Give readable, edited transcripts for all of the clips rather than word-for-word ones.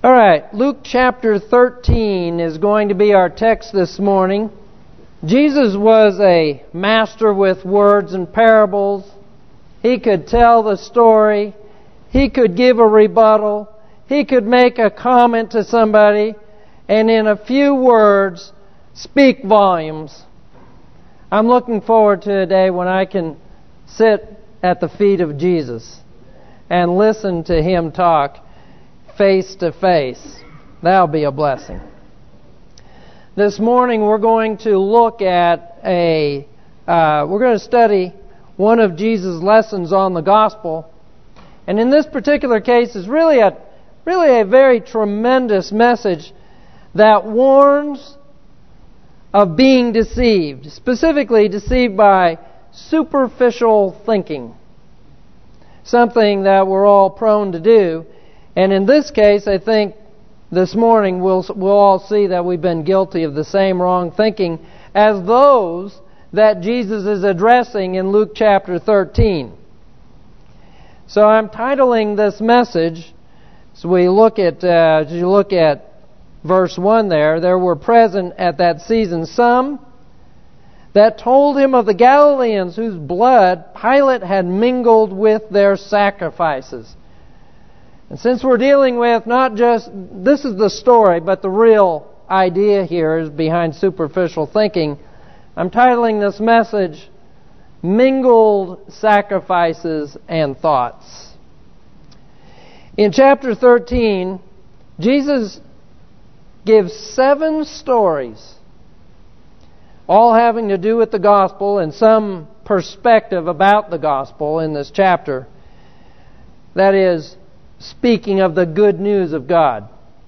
All right, Luke chapter 13 is going to be our text this morning. Jesus was a master with words and parables. He could tell the story. He could give a rebuttal. He could make a comment to somebody, and in a few words, speak volumes. I'm looking forward to a day when I can sit at the feet of Jesus and listen to Him talk face to face. That'll be a blessing. This morning we're going to look at we're going to study one of Jesus' lessons on the gospel. And in this particular case is really a very tremendous message that warns of being deceived, specifically deceived by superficial thinking. Something that we're all prone to do. And in this case, I think this morning we'll all see that we've been guilty of the same wrong thinking as those that Jesus is addressing in Luke chapter 13. So I'm titling this message, so we look at, as you look at verse 1 there were present at that season some that told him of the Galileans whose blood Pilate had mingled with their sacrifices. And since we're dealing with not just, this is the story, but the real idea here is behind superficial thinking, I'm titling this message, Mingled Sacrifices and Thoughts. In chapter 13, Jesus gives 7 stories, all having to do with the gospel and some perspective about the gospel in this chapter. That is, speaking of the good news of God.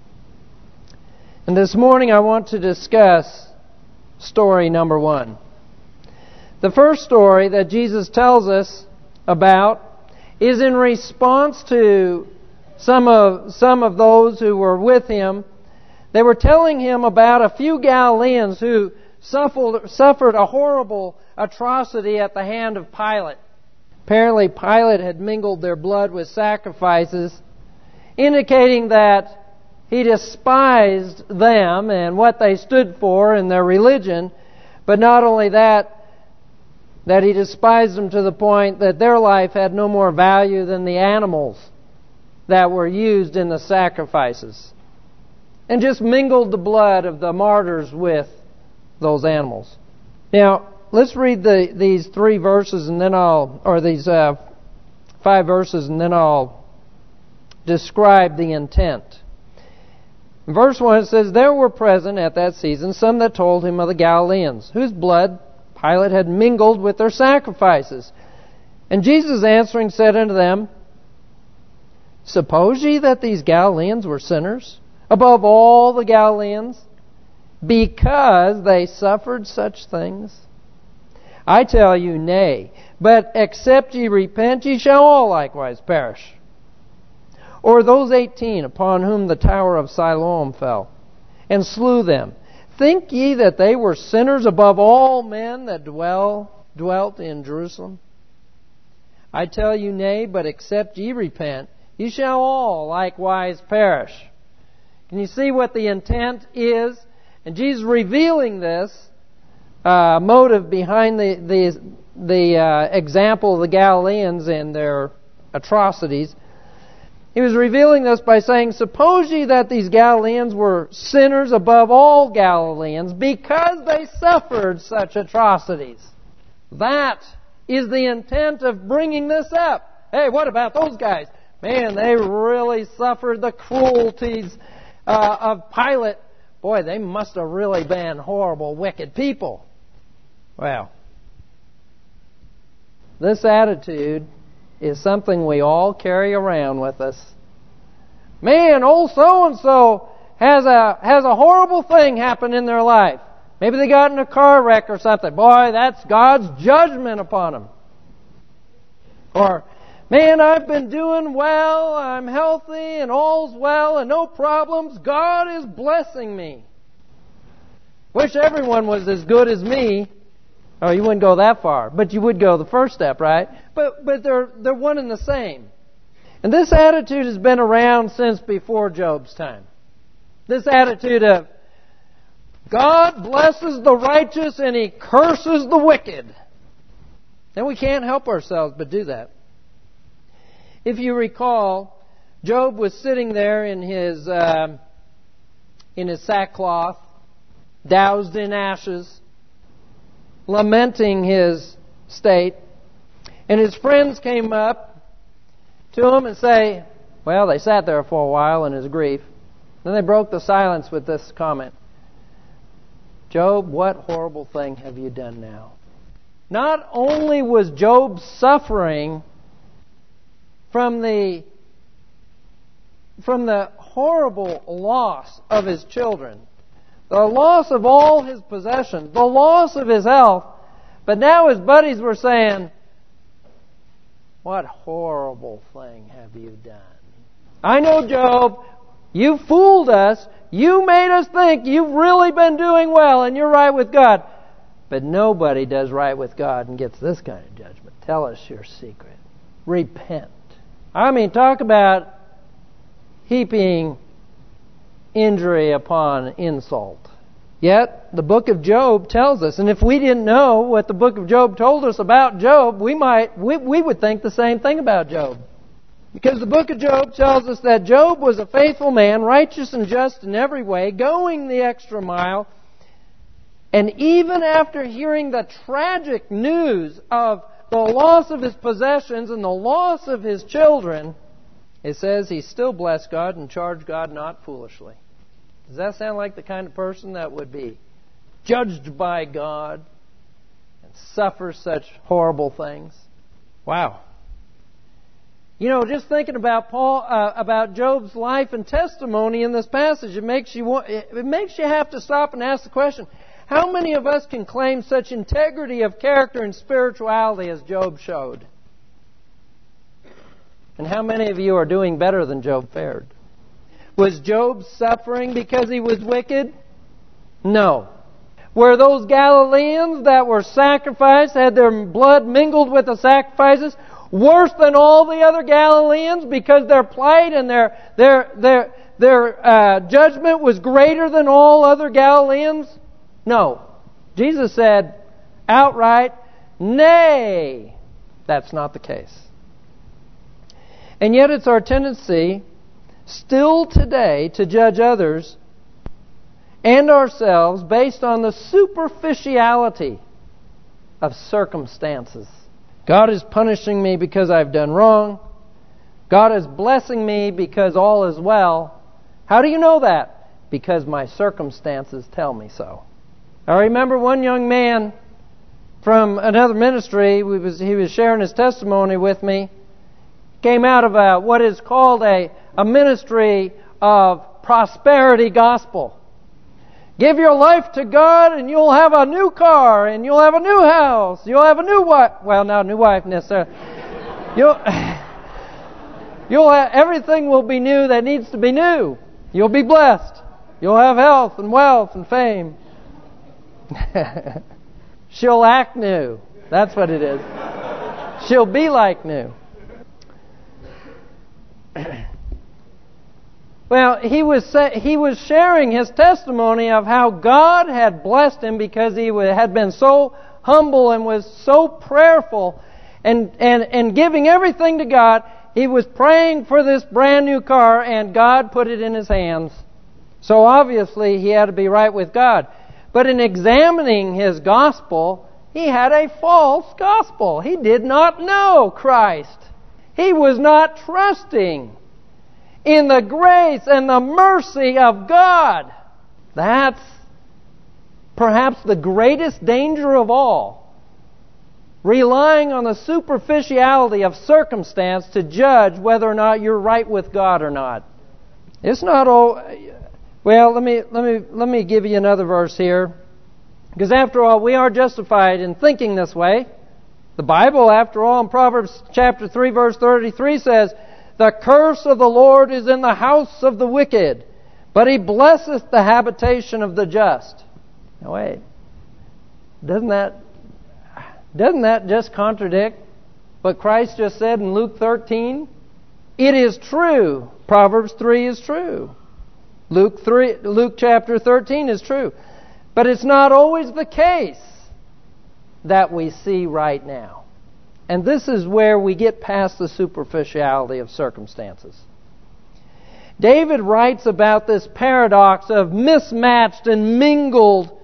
And this morning I want to discuss story number 1. The first story that Jesus tells us about is in response to some of those who were with him. They were telling him about a few Galileans who suffered a horrible atrocity at the hand of Pilate. Apparently Pilate had mingled their blood with sacrifices, indicating that he despised them and what they stood for in their religion, but not only that he despised them to the point that their life had no more value than the animals that were used in the sacrifices, and just mingled the blood of the martyrs with those animals. Now, let's read these 3 verses and then these 5 verses and then I'll describe the intent. In verse 1 it says, there were present at that season some that told him of the Galileans, whose blood Pilate had mingled with their sacrifices. And Jesus answering said unto them, suppose ye that these Galileans were sinners above all the Galileans, because they suffered such things? I tell you, nay, but except ye repent, ye shall all likewise perish. Or those 18 upon whom the tower of Siloam fell, and slew them, think ye that they were sinners above all men that dwelt in Jerusalem? I tell you, nay, but except ye repent, ye shall all likewise perish. Can you see what the intent is? And Jesus revealing this motive behind the example of the Galileans and their atrocities. He was revealing this by saying, suppose ye that these Galileans were sinners above all Galileans because they suffered such atrocities. That is the intent of bringing this up. Hey, what about those guys? Man, they really suffered the cruelties of Pilate. Boy, they must have really been horrible, wicked people. Well, this attitude is something we all carry around with us. Man, old so-and-so has a horrible thing happen in their life. Maybe they got in a car wreck or something. Boy, that's God's judgment upon them. Or, man, I've been doing well, I'm healthy, and all's well, and no problems. God is blessing me. Wish everyone was as good as me. Oh, you wouldn't go that far, but you would go the first step, right? But they're one and the same. And this attitude has been around since before Job's time. This attitude of God blesses the righteous and He curses the wicked. And we can't help ourselves but do that. If you recall, Job was sitting there in his sackcloth, doused in ashes, lamenting his state. And his friends came up to him and say, well, they sat there for a while in his grief. Then they broke the silence with this comment. Job, what horrible thing have you done now? Not only was Job suffering from the horrible loss of his children, the loss of all his possessions, the loss of his health, but now his buddies were saying, what horrible thing have you done? I know, Job, you fooled us. You made us think you've really been doing well and you're right with God. But nobody does right with God and gets this kind of judgment. Tell us your secret. Repent. I mean, talk about heaping injury upon insult. Yet, the book of Job tells us, and if we didn't know what the book of Job told us about Job, we would think the same thing about Job. Because the book of Job tells us that Job was a faithful man, righteous and just in every way, going the extra mile. And even after hearing the tragic news of the loss of his possessions and the loss of his children, it says he still blessed God and charged God not foolishly. Does that sound like the kind of person that would be judged by God and suffer such horrible things? Wow. You know, just thinking about about Job's life and testimony in this passage, it makes you have to stop and ask the question: how many of us can claim such integrity of character and spirituality as Job showed? And how many of you are doing better than Job fared? Was Job suffering because he was wicked? No. Were those Galileans that were sacrificed, had their blood mingled with the sacrifices, worse than all the other Galileans because their plight and their judgment was greater than all other Galileans? No. Jesus said outright, nay, that's not the case. And yet it's our tendency still today to judge others and ourselves based on the superficiality of circumstances. God is punishing me because I've done wrong. God is blessing me because all is well. How do you know that? Because my circumstances tell me so. I remember one young man from another ministry, he was sharing his testimony with me, came out of what is called a ministry of prosperity gospel. Give your life to God and you'll have a new car and you'll have a new house. You'll have a new wife. Well, not a new wife necessarily. You'll have, everything will be new that needs to be new. You'll be blessed. You'll have health and wealth and fame. She'll act new. That's what it is. She'll be like new. Well, he was sharing his testimony of how God had blessed him because he had been so humble and was so prayerful and giving everything to God. He was praying for this brand new car and God put it in his hands. So obviously he had to be right with God. But in examining his gospel, he had a false gospel. He did not know Christ. He was not trusting in the grace and the mercy of God. That's perhaps the greatest danger of all. Relying on the superficiality of circumstance to judge whether or not you're right with God or not. It's not all. Well, let me give you another verse here. Because after all, we are justified in thinking this way. The Bible, after all, in Proverbs chapter 3, verse 33 says, the curse of the Lord is in the house of the wicked, but He blesseth the habitation of the just. Now wait, doesn't that just contradict what Christ just said in Luke 13? It is true. Proverbs 3 is true. Luke chapter 13 is true. But it's not always the case that we see right now. And this is where we get past the superficiality of circumstances. David writes about this paradox of mismatched and mingled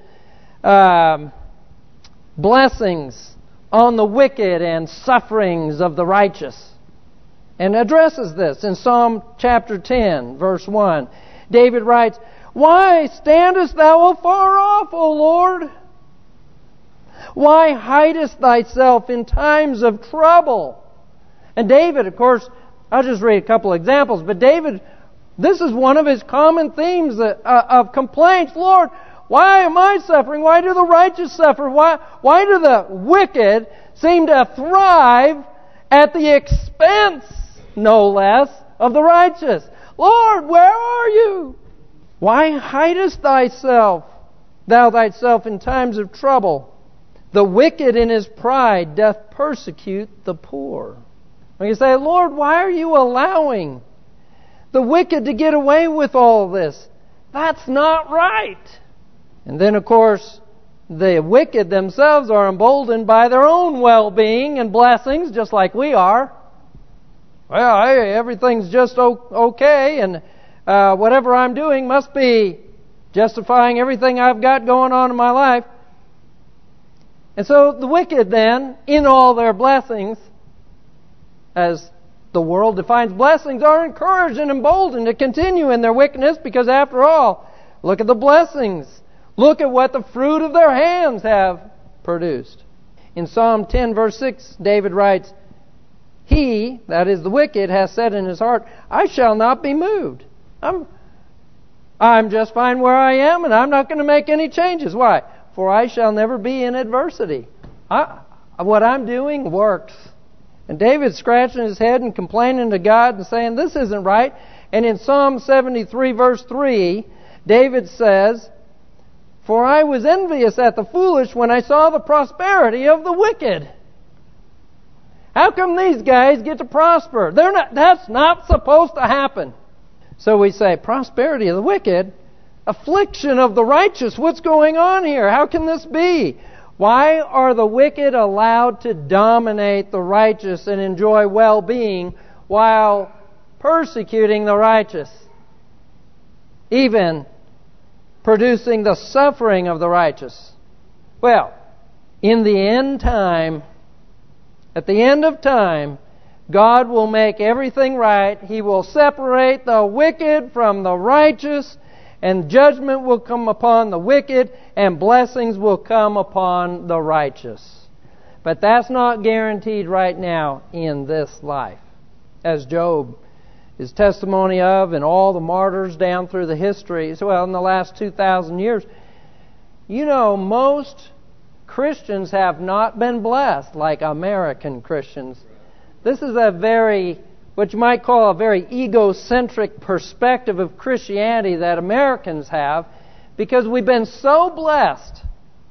blessings on the wicked and sufferings of the righteous, and addresses this in Psalm chapter 10, verse 1. David writes, "Why standest thou afar off, O Lord? Why hidest thyself in times of trouble?" And David, of course, I'll just read a couple examples, but David, this is one of his common themes of complaints. Lord, why am I suffering? Why do the righteous suffer? Why do the wicked seem to thrive at the expense, no less, of the righteous? Lord, where are you? Why hidest thou thyself in times of trouble? The wicked in his pride doth persecute the poor. When you say, Lord, why are you allowing the wicked to get away with all this? That's not right. And then, of course, the wicked themselves are emboldened by their own well-being and blessings, just like we are. Well, hey, everything's just okay, and whatever I'm doing must be justifying everything I've got going on in my life. And so the wicked then, in all their blessings, as the world defines blessings, are encouraged and emboldened to continue in their wickedness, because after all, look at the blessings. Look at what the fruit of their hands have produced. In Psalm 10, verse 6, David writes, "He," that is the wicked, "has said in his heart, I shall not be moved." I'm just fine where I am, and I'm not going to make any changes. Why? For I shall never be in adversity. What I'm doing works. And David's scratching his head and complaining to God and saying, this isn't right. And in Psalm 73, verse 3, David says, "For I was envious at the foolish when I saw the prosperity of the wicked." How come these guys get to prosper? That's not supposed to happen. So we say, prosperity of the wicked, affliction of the righteous. What's going on here? How can this be? Why are the wicked allowed to dominate the righteous and enjoy well-being while persecuting the righteous? Even producing the suffering of the righteous. Well, in the end time, at the end of time, God will make everything right. He will separate the wicked from the righteous, and judgment will come upon the wicked, and blessings will come upon the righteous. But that's not guaranteed right now in this life. As Job is testimony of, and all the martyrs down through the histories, well, in the last 2,000 years, you know, most Christians have not been blessed like American Christians. This is what you might call a very egocentric perspective of Christianity that Americans have, because we've been so blessed.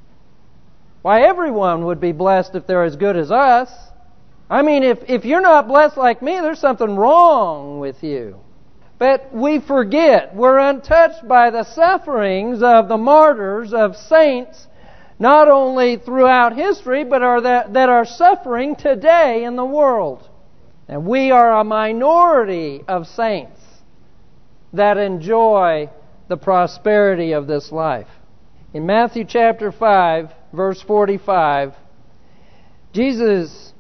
Why, everyone would be blessed if they're as good as us. I mean, if you're not blessed like me, there's something wrong with you. But we forget, we're untouched by the sufferings of the martyrs, of saints, not only throughout history, but that are suffering today in the world. And we are a minority of saints that enjoy the prosperity of this life. In Matthew chapter 5, verse 45, Jesus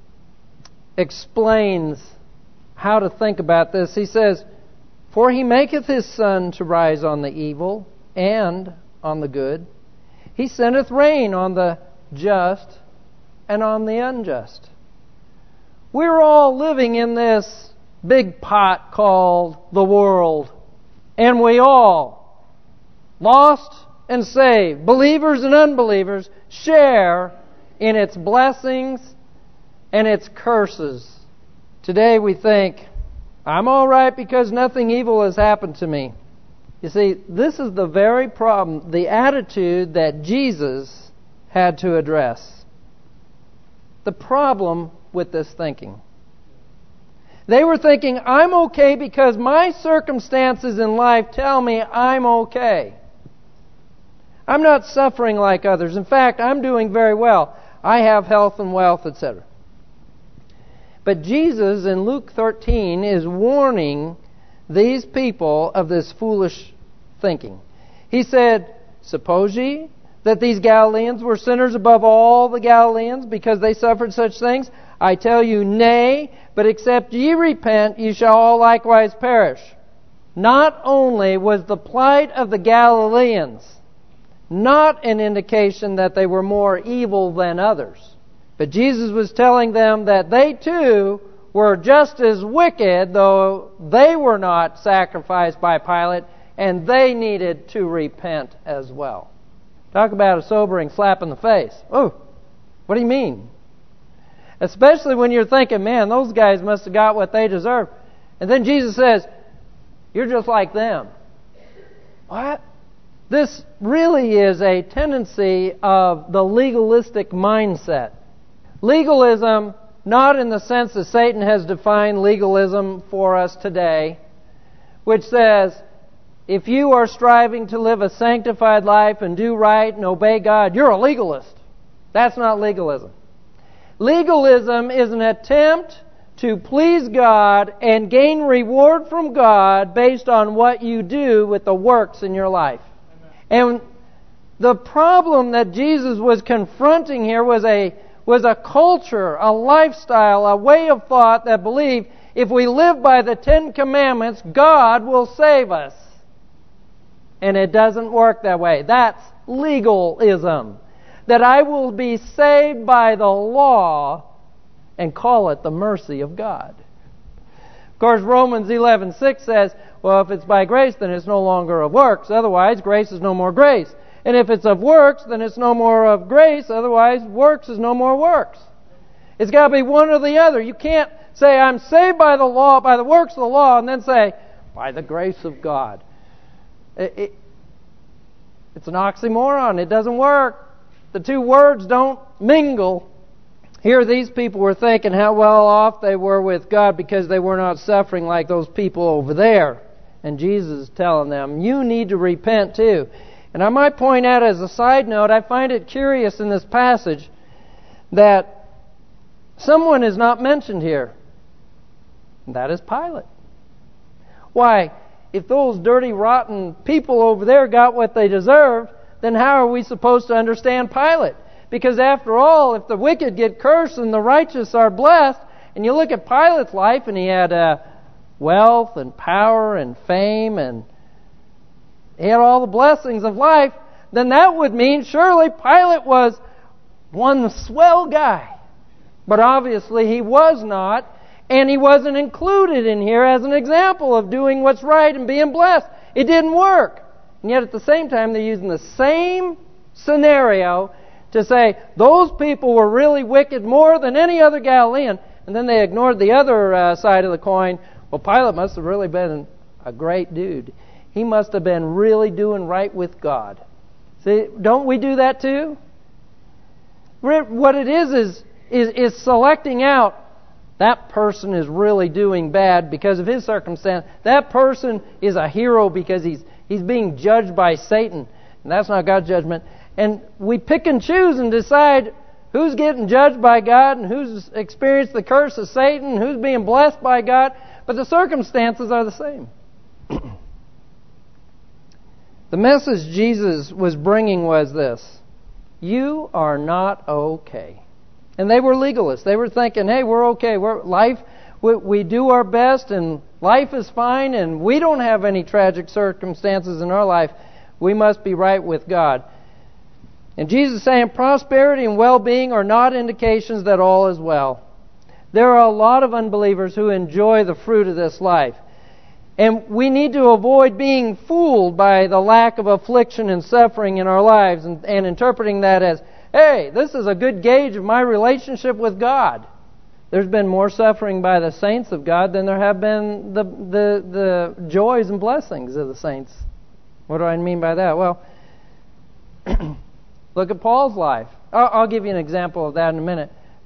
explains how to think about this. He says, "For he maketh his sun to rise on the evil and on the good. He sendeth rain on the just and on the unjust." We're all living in this big pot called the world. And we all, lost and saved, believers and unbelievers, share in its blessings and its curses. Today we think, I'm all right because nothing evil has happened to me. You see, this is the very problem, the attitude that Jesus had to address. The problem with this thinking. They were thinking, I'm okay because my circumstances in life tell me I'm okay. I'm not suffering like others. In fact, I'm doing very well. I have health and wealth, etc. But Jesus in Luke 13 is warning these people of this foolish thinking. He said, suppose ye that these Galileans were sinners above all the Galileans because they suffered such things? I tell you, nay, but except ye repent, ye shall all likewise perish. Not only was the plight of the Galileans not an indication that they were more evil than others, but Jesus was telling them that they too were just as wicked, though they were not sacrificed by Pilate, and they needed to repent as well. Talk about a sobering slap in the face. Oh, what do you mean? Especially when you're thinking, man, those guys must have got what they deserve. And then Jesus says, you're just like them. What? This really is a tendency of the legalistic mindset. Legalism, not in the sense that Satan has defined legalism for us today, which says, if you are striving to live a sanctified life and do right and obey God, you're a legalist. That's not legalism. Legalism is an attempt to please God and gain reward from God based on what you do with the works in your life. And the problem that Jesus was confronting here was a culture, a lifestyle, a way of thought that believed if we live by the Ten Commandments, God will save us. And it doesn't work that way. That's legalism. That I will be saved by the law and call it the mercy of God. Of course, Romans 11:6 says, well, if it's by grace, then it's no longer of works. Otherwise, grace is no more grace. And if it's of works, then it's no more of grace. Otherwise, works is no more works. It's got to be one or the other. You can't say, I'm saved by the law, by the works of the law, and then say, by the grace of God. It's an oxymoron. It doesn't work. The two words don't mingle. Here these people were thinking how well off they were with God because they were not suffering like those people over there. And Jesus is telling them, you need to repent too. And I might point out as a side note, I find it curious in this passage that someone is not mentioned here. And that is Pilate. Why? If those dirty, rotten people over there got what they deserved, then how are we supposed to understand Pilate? Because after all, if the wicked get cursed and the righteous are blessed, and you look at Pilate's life, and he had wealth and power and fame, and he had all the blessings of life, then that would mean surely Pilate was one swell guy. But obviously he was not, and he wasn't included in here as an example of doing what's right and being blessed. It didn't work. And yet at the same time, they're using the same scenario to say those people were really wicked more than any other Galilean. And then they ignored the other side of the coin. Well, Pilate must have really been a great dude. He must have been really doing right with God. See, don't we do that too? What it is selecting out, that person is really doing bad because of his circumstance. That person is a hero because he's being judged by Satan. And that's not God's judgment. And we pick and choose and decide who's getting judged by God and who's experienced the curse of Satan, and who's being blessed by God. But the circumstances are the same. The message Jesus was bringing was this: you are not okay. And they were legalists. They were thinking, hey, we're okay. We do our best and life is fine and we don't have any tragic circumstances in our life. We must be right with God. And Jesus is saying prosperity and well-being are not indications that all is well. There are a lot of unbelievers who enjoy the fruit of this life. And we need to avoid being fooled by the lack of affliction and suffering in our lives and interpreting that as, hey, this is a good gauge of my relationship with God. There's been more suffering by the saints of God than there have been the joys and blessings of the saints. What do I mean by that? Well, look at Paul's life. I'll give you an example of that in a minute.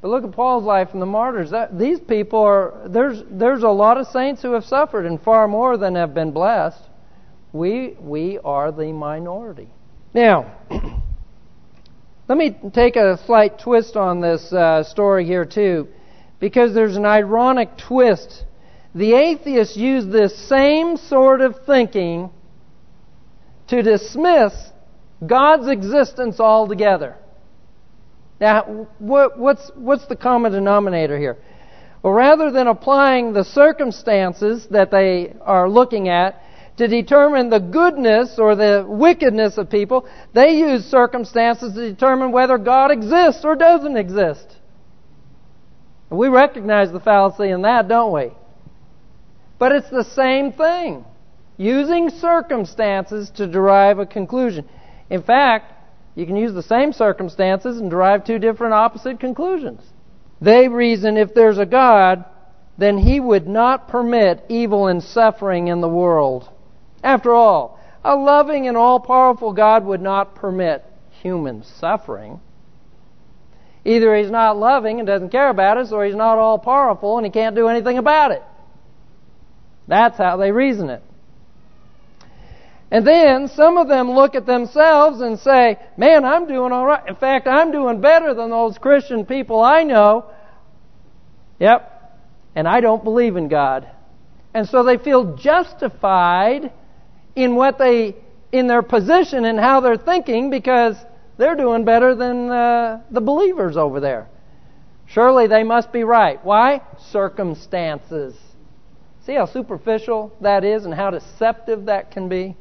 But look at Paul's life and the martyrs. These people are, there's a lot of saints who have suffered, and far more than have been blessed. We are the minority. Now, let me take a slight twist on this story here too, because there's an ironic twist. The atheists use this same sort of thinking to dismiss God's existence altogether. Now, what's the common denominator here? Well, rather than applying the circumstances that they are looking at to determine the goodness or the wickedness of people, they use circumstances to determine whether God exists or doesn't exist. And we recognize the fallacy in that, don't we? But it's the same thing. Using circumstances to derive a conclusion. In fact, you can use the same circumstances and derive two different opposite conclusions. They reason if there's a God, then He would not permit evil and suffering in the world. After all, a loving and all-powerful God would not permit human suffering. Either He's not loving and doesn't care about us, or He's not all-powerful and He can't do anything about it. That's how they reason it. And then some of them look at themselves and say, man, I'm doing all right. In fact, I'm doing better than those Christian people I know. Yep. And I don't believe in God. And so they feel justified in their position and how they're thinking, because they're doing better than the believers over there. Surely they must be right. Why? Circumstances. See how superficial that is and how deceptive that can be?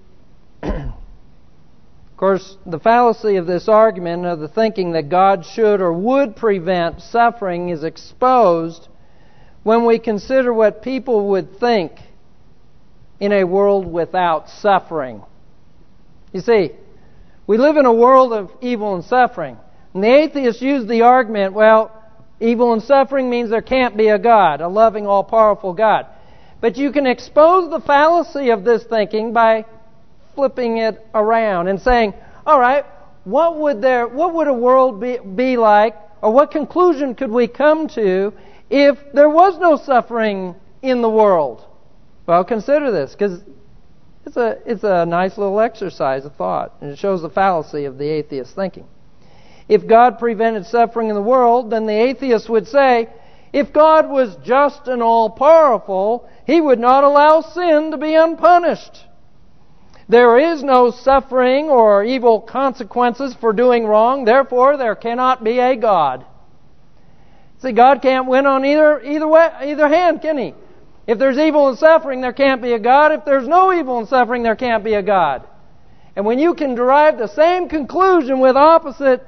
Of course, the fallacy of this argument, of the thinking that God should or would prevent suffering, is exposed when we consider what people would think in a world without suffering. You see, we live in a world of evil and suffering. And the atheists use the argument, well, evil and suffering means there can't be a God, a loving, all-powerful God. But you can expose the fallacy of this thinking by flipping it around and saying, all right, what would a world be like, or what conclusion could we come to if there was no suffering in the world? Well, consider this, because it's a nice little exercise of thought, and it shows the fallacy of the atheist thinking. If God prevented suffering in the world, then the atheist would say, if God was just and all-powerful, He would not allow sin to be unpunished. There is no suffering or evil consequences for doing wrong, therefore there cannot be a God. See, God can't win on either hand, can He? If there's evil and suffering, there can't be a God. If there's no evil and suffering, there can't be a God. And when you can derive the same conclusion with opposite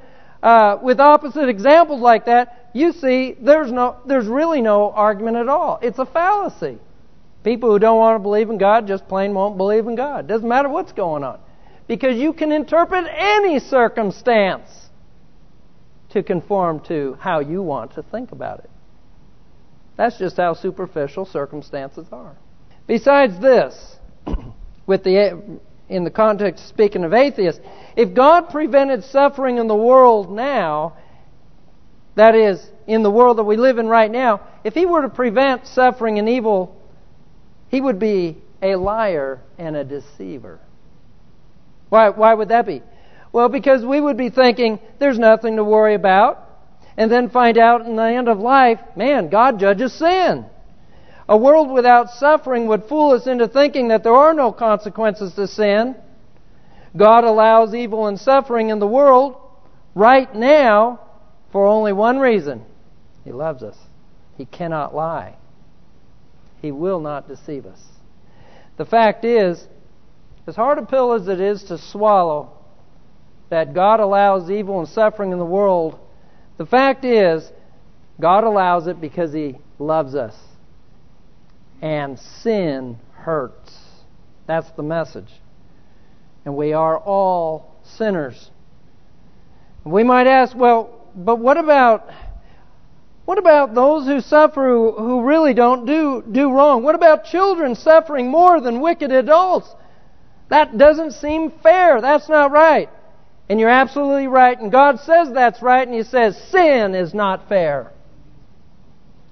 examples like that, you see there's really no argument at all. It's a fallacy. People who don't want to believe in God just plain won't believe in God. Doesn't matter what's going on. Because you can interpret any circumstance to conform to how you want to think about it. That's just how superficial circumstances are. Besides this, in the context of speaking of atheists, if God prevented suffering in the world now, that is, in the world that we live in right now, if He were to prevent suffering and evil, He would be a liar and a deceiver. Why would that be? Well, because we would be thinking there's nothing to worry about, and then find out in the end of life, man, God judges sin. A world without suffering would fool us into thinking that there are no consequences to sin. God allows evil and suffering in the world right now for only one reason. He loves us. He cannot lie. He will not deceive us. The fact is, as hard a pill as it is to swallow, that God allows evil and suffering in the world, the fact is, God allows it because He loves us. And sin hurts. That's the message. And we are all sinners. We might ask, well, but what about those who suffer who really don't do wrong? What about children suffering more than wicked adults? That doesn't seem fair. That's not right. And you're absolutely right. And God says that's right. And He says sin is not fair.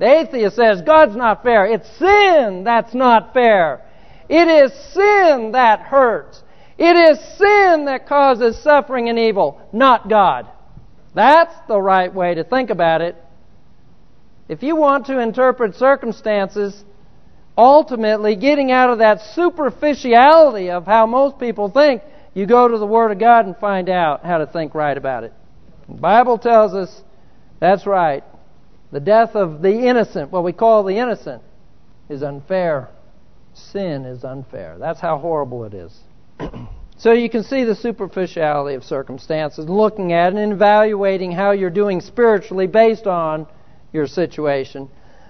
The atheist says, God's not fair. It's sin that's not fair. It is sin that hurts. It is sin that causes suffering and evil, not God. That's the right way to think about it. If you want to interpret circumstances, ultimately getting out of that superficiality of how most people think, you go to the Word of God and find out how to think right about it. The Bible tells us, that's right, the death of the innocent, what we call the innocent, is unfair. Sin is unfair. That's how horrible it is. So you can see the superficiality of circumstances, looking at and evaluating how you're doing spiritually based on your situation.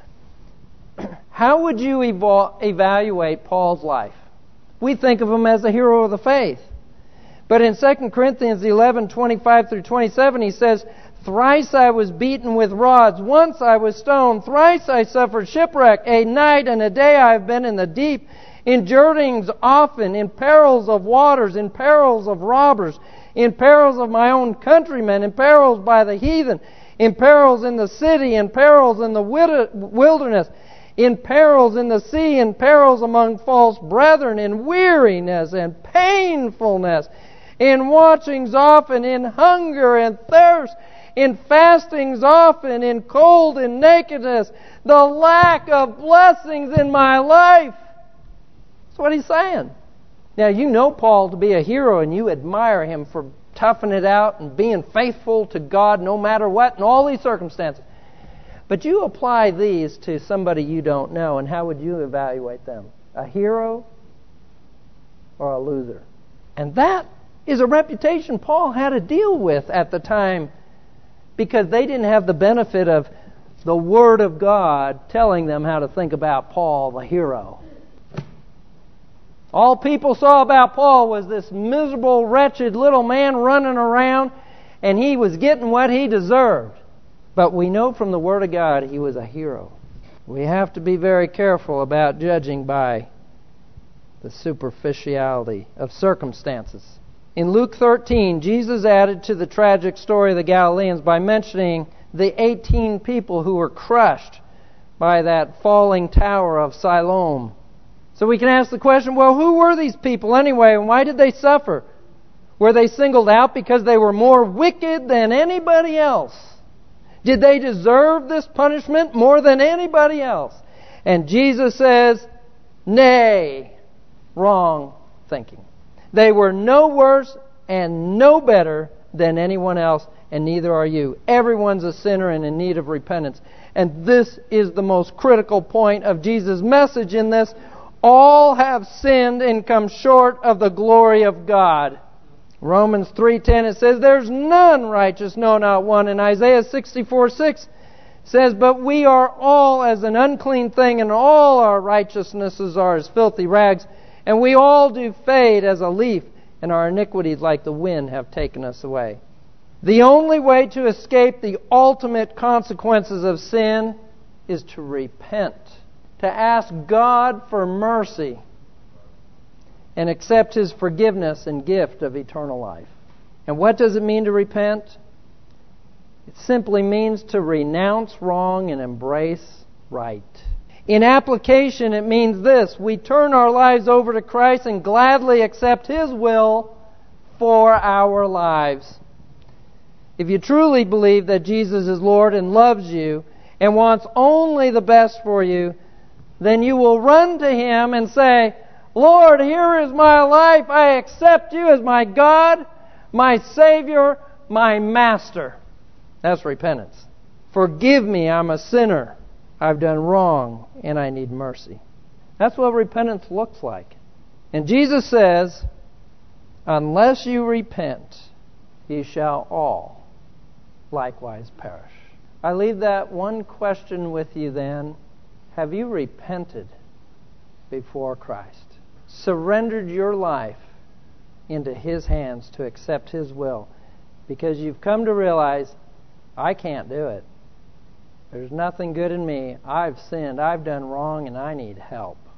How would you evaluate Paul's life? We think of him as a hero of the faith. But in 2 Corinthians 11:25 through 27, he says, "Thrice I was beaten with rods, once I was stoned, thrice I suffered shipwreck, a night and a day I have been in the deep, in journeyings often, in perils of waters, in perils of robbers, in perils of my own countrymen, in perils by the heathen, in perils in the city, in perils in the wilderness, in perils in the sea, in perils among false brethren, in weariness and painfulness, in watchings often, in hunger and thirst, in fastings often, in cold and nakedness, the lack of blessings in my life." That's what he's saying. Now, you know Paul to be a hero and you admire him for toughing it out and being faithful to God no matter what in all these circumstances. But you apply these to somebody you don't know, and how would you evaluate them? A hero or a loser? And that is a reputation Paul had to deal with at the time, because they didn't have the benefit of the Word of God telling them how to think about Paul, the hero. All people saw about Paul was this miserable, wretched little man running around, and he was getting what he deserved. But we know from the Word of God he was a hero. We have to be very careful about judging by the superficiality of circumstances. In Luke 13, Jesus added to the tragic story of the Galileans by mentioning the 18 people who were crushed by that falling tower of Siloam. So we can ask the question, well, who were these people anyway, and why did they suffer? Were they singled out because they were more wicked than anybody else? Did they deserve this punishment more than anybody else? And Jesus says, nay, wrong thinking. They were no worse and no better than anyone else, and neither are you. Everyone's a sinner and in need of repentance. And this is the most critical point of Jesus' message in this. All have sinned and come short of the glory of God. Romans 3:10, it says, "There's none righteous, no, not one." And Isaiah 64:6 says, "But we are all as an unclean thing, and all our righteousnesses are as filthy rags. And we all do fade as a leaf, and our iniquities like the wind have taken us away." The only way to escape the ultimate consequences of sin is to repent, to ask God for mercy, and accept His forgiveness and gift of eternal life. And what does it mean to repent? It simply means to renounce wrong and embrace right. In application, it means this: we turn our lives over to Christ and gladly accept His will for our lives. If you truly believe that Jesus is Lord and loves you and wants only the best for you, then you will run to Him and say, "Lord, here is my life. I accept you as my God, my Savior, my Master." That's repentance. Forgive me, I'm a sinner. I've done wrong, and I need mercy. That's what repentance looks like. And Jesus says, unless you repent, ye shall all likewise perish. I leave that one question with you then. Have you repented before Christ? Surrendered your life into His hands to accept His will, because you've come to realize, I can't do it. There's nothing good in me. I've sinned. I've done wrong, and I need help.